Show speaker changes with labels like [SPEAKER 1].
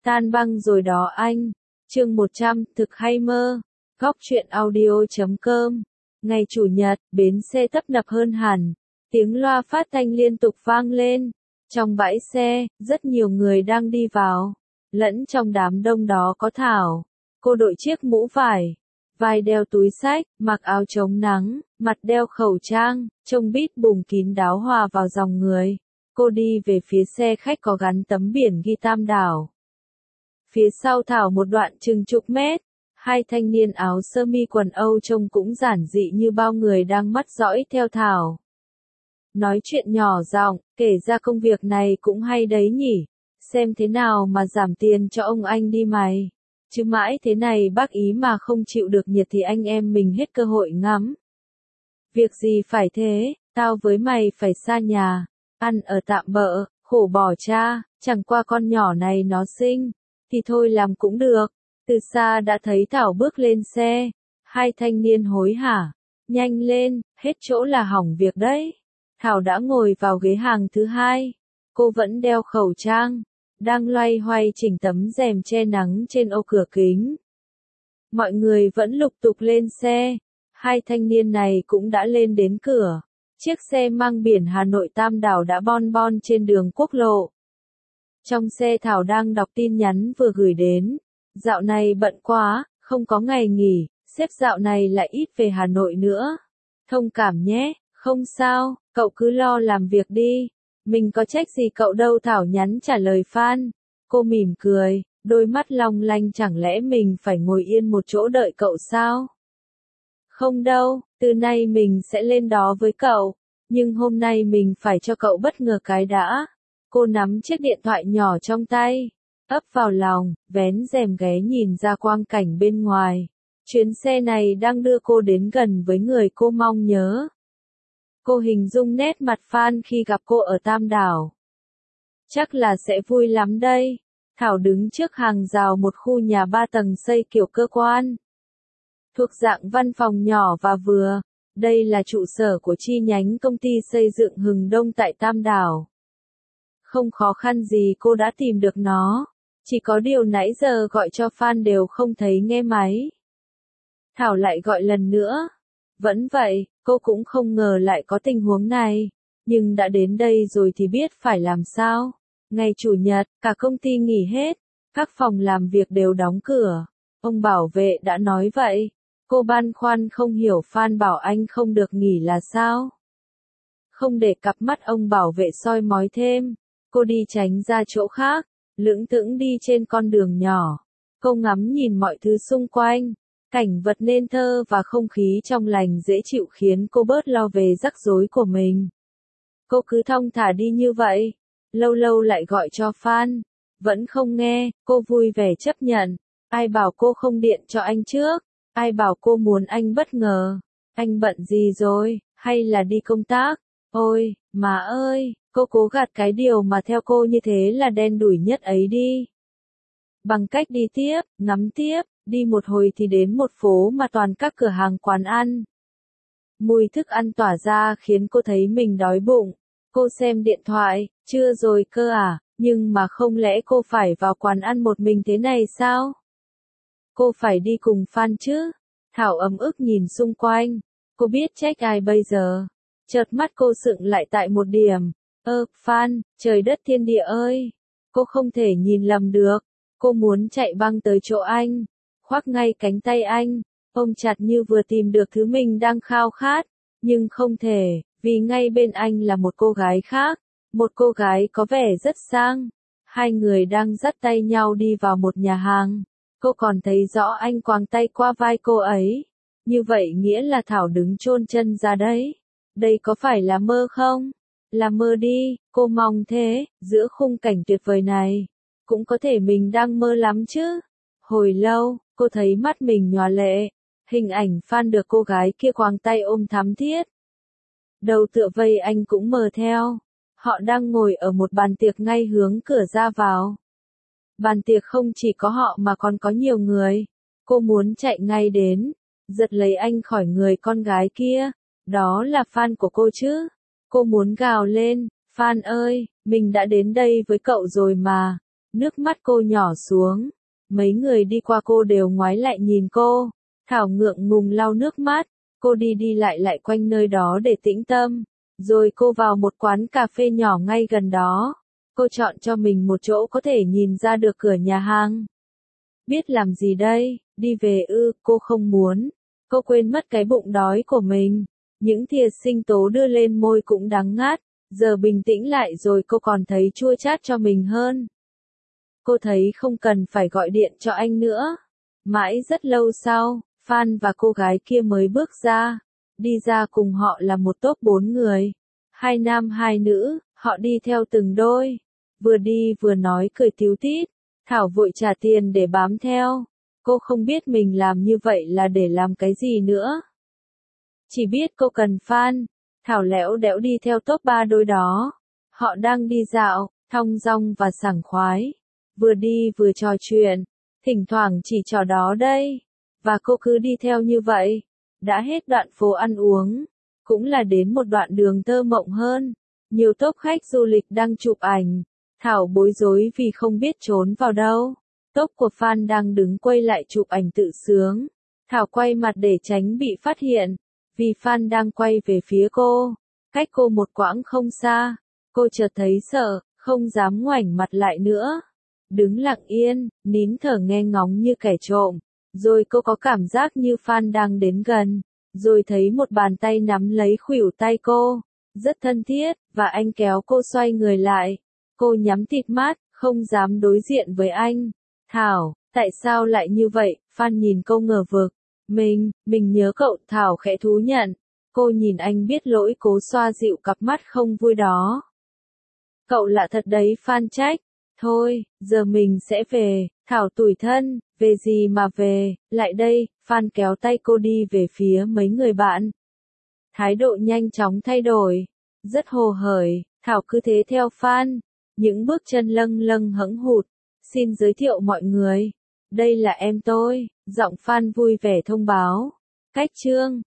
[SPEAKER 1] Tan băng rồi đó anh. Chương 100, thực hay mơ. Góc truyện audio.com. Ngày Chủ nhật, bến xe tấp nập hơn hẳn. Tiếng loa phát thanh liên tục vang lên. Trong bãi xe, rất nhiều người đang đi vào. Lẫn trong đám đông đó có Thảo. Cô đội chiếc mũ vải. Vai đeo túi xách, mặc áo chống nắng, mặt đeo khẩu trang, trông bít bùng kín đáo hòa vào dòng người. Cô đi về phía xe khách có gắn tấm biển ghi Tam Đảo. Phía sau Thảo một đoạn chừng chục mét, hai thanh niên áo sơ mi quần Âu trông cũng giản dị như bao người đang mắt dõi theo Thảo. Nói chuyện nhỏ giọng, kể ra công việc này cũng hay đấy nhỉ, xem thế nào mà giảm tiền cho ông anh đi mày. Chứ mãi thế này bác ý mà không chịu được nhiệt thì anh em mình hết cơ hội ngắm. Việc gì phải thế, tao với mày phải xa nhà, ăn ở tạm bợ, khổ bỏ cha, chẳng qua con nhỏ này nó xinh, thì thôi làm cũng được. Từ xa đã thấy Thảo bước lên xe, hai thanh niên hối hả, nhanh lên, hết chỗ là hỏng việc đấy. Thảo đã ngồi vào ghế hàng thứ hai, cô vẫn đeo khẩu trang, đang loay hoay chỉnh tấm rèm che nắng trên ô cửa kính. Mọi người vẫn lục tục lên xe, hai thanh niên này cũng đã lên đến cửa. Chiếc xe mang biển Hà Nội Tam Đảo đã bon bon trên đường quốc lộ. Trong xe Thảo đang đọc tin nhắn vừa gửi đến. Dạo này bận quá, không có ngày nghỉ, sếp dạo này lại ít về Hà Nội nữa. Thông cảm nhé, không sao, cậu cứ lo làm việc đi. Mình có trách gì cậu đâu, Thảo nhắn trả lời fan. Cô mỉm cười, đôi mắt long lanh, chẳng lẽ mình phải ngồi yên một chỗ đợi cậu sao? Không đâu, từ nay mình sẽ lên đó với cậu. Nhưng hôm nay mình phải cho cậu bất ngờ cái đã. Cô nắm chiếc điện thoại nhỏ trong tay, ấp vào lòng, vén rèm ghé nhìn ra quang cảnh bên ngoài. Chuyến xe này đang đưa cô đến gần với người cô mong nhớ. Cô hình dung nét mặt fan khi gặp cô ở Tam Đảo. Chắc là sẽ vui lắm đây. Thảo đứng trước hàng rào một khu nhà 3 tầng xây kiểu cơ quan. Thuộc dạng văn phòng nhỏ và vừa. Đây là trụ sở của chi nhánh công ty xây dựng Hừng Đông tại Tam Đảo. Không khó khăn gì cô đã tìm được nó. Chỉ có điều nãy giờ gọi cho fan đều không thấy nghe máy. Thảo lại gọi lần nữa. Vẫn vậy, cô cũng không ngờ lại có tình huống này. Nhưng đã đến đây rồi thì biết phải làm sao. Ngày Chủ nhật, cả công ty nghỉ hết. Các phòng làm việc đều đóng cửa. Ông bảo vệ đã nói vậy. Cô băn khoăn không hiểu fan bảo anh không được nghỉ là sao. Không để cặp mắt ông bảo vệ soi mói thêm. Cô đi tránh ra chỗ khác. Lững thững đi trên con đường nhỏ. Cô ngắm nhìn mọi thứ xung quanh. Cảnh vật nên thơ và không khí trong lành dễ chịu khiến cô bớt lo về rắc rối của mình. Cô cứ thong thả đi như vậy. Lâu lâu lại gọi cho fan. Vẫn không nghe, cô vui vẻ chấp nhận. Ai bảo cô không điện cho anh trước? Ai bảo cô muốn anh bất ngờ? Anh bận gì rồi, hay là đi công tác? Ôi, má ơi, cô cố gạt cái điều mà theo cô như thế là đen đủi nhất ấy đi. Bằng cách đi tiếp, ngắm tiếp, đi một hồi thì đến một phố mà toàn các cửa hàng quán ăn. Mùi thức ăn tỏa ra khiến cô thấy mình đói bụng. Cô xem điện thoại, chưa rồi cơ à, nhưng mà không lẽ cô phải vào quán ăn một mình thế này sao? Cô phải đi cùng fan chứ? Thảo ấm ức nhìn xung quanh. Cô biết trách ai bây giờ? Chợt mắt cô sững lại tại một điểm. Fan, trời đất thiên địa ơi! Cô không thể nhìn lầm được. Cô muốn chạy băng tới chỗ anh. Khoác ngay cánh tay anh. Ôm chặt như vừa tìm được thứ mình đang khao khát. Nhưng không thể, vì ngay bên anh là một cô gái khác. Một cô gái có vẻ rất sang. Hai người đang dắt tay nhau đi vào một nhà hàng. Cô còn thấy rõ anh quàng tay qua vai cô ấy. Như vậy nghĩa là Thảo đứng chôn chân ra đấy. Đây có phải là mơ không? Là mơ đi, cô mong thế, giữa khung cảnh tuyệt vời này. Cũng có thể mình đang mơ lắm chứ. Hồi lâu, cô thấy mắt mình nhòa lệ. Hình ảnh fan được cô gái kia quàng tay ôm thắm thiết. Đầu tựa vây anh cũng mờ theo. Họ đang ngồi ở một bàn tiệc ngay hướng cửa ra vào. Bàn tiệc không chỉ có họ mà còn có nhiều người. Cô muốn chạy ngay đến, giật lấy anh khỏi người con gái kia. Đó là fan của cô chứ. Cô muốn gào lên, fan ơi, mình đã đến đây với cậu rồi mà. Nước mắt cô nhỏ xuống. Mấy người đi qua cô đều ngoái lại nhìn cô. Thảo ngượng ngùng lau nước mắt. Cô đi đi lại lại quanh nơi đó để tĩnh tâm. Rồi cô vào một quán cà phê nhỏ ngay gần đó. Cô chọn cho mình một chỗ có thể nhìn ra được cửa nhà hàng. Biết làm gì đây, đi về ư, cô không muốn. Cô quên mất cái bụng đói của mình. Những thìa sinh tố đưa lên môi cũng đắng ngắt. Giờ bình tĩnh lại rồi cô còn thấy chua chát cho mình hơn. Cô thấy không cần phải gọi điện cho anh nữa. Mãi rất lâu sau, Phan và cô gái kia mới bước ra. Đi ra cùng họ là một tốp 4 người. 2 nam 2 nữ, họ đi theo từng đôi. Vừa đi vừa nói cười tíu tít. Thảo vội trả tiền để bám theo. Cô không biết mình làm như vậy là để làm cái gì nữa. Chỉ biết cô cần Phan. Thảo lẽo đẽo đi theo top 3 đôi đó. Họ đang đi dạo, thong dong và sảng khoái. Vừa đi vừa trò chuyện. Thỉnh thoảng chỉ trò đó đây. Và cô cứ đi theo như vậy. Đã hết đoạn phố ăn uống. Cũng là đến một đoạn đường thơ mộng hơn. Nhiều tốp khách du lịch đang chụp ảnh. Thảo bối rối vì không biết trốn vào đâu. Tốp của Phan đang đứng quay lại chụp ảnh tự sướng. Thảo quay mặt để tránh bị phát hiện. Vì Phan đang quay về phía cô. Cách cô một quãng không xa. Cô chợt thấy sợ, không dám ngoảnh mặt lại nữa. Đứng lặng yên, nín thở nghe ngóng như kẻ trộm. Rồi cô có cảm giác như Phan đang đến gần. Rồi thấy một bàn tay nắm lấy khuỷu tay cô. Rất thân thiết, và anh kéo cô xoay người lại. Cô nhắm tịt mắt, không dám đối diện với anh. Thảo, tại sao lại như vậy? Phan nhìn cô ngờ vực. Mình nhớ cậu. Thảo khẽ thú nhận. Cô nhìn anh biết lỗi cố xoa dịu cặp mắt không vui đó. Cậu lạ thật đấy, Phan trách. Thôi, giờ mình sẽ về. Thảo tủi thân, về gì mà về, lại đây. Phan kéo tay cô đi về phía mấy người bạn. Thái độ nhanh chóng thay đổi. Rất hồ hởi, Thảo cứ thế theo Phan. Những bước chân lâng lâng hững hụt. Xin giới thiệu mọi người. Đây là em tôi. Giọng Phan vui vẻ thông báo. Cách Trương.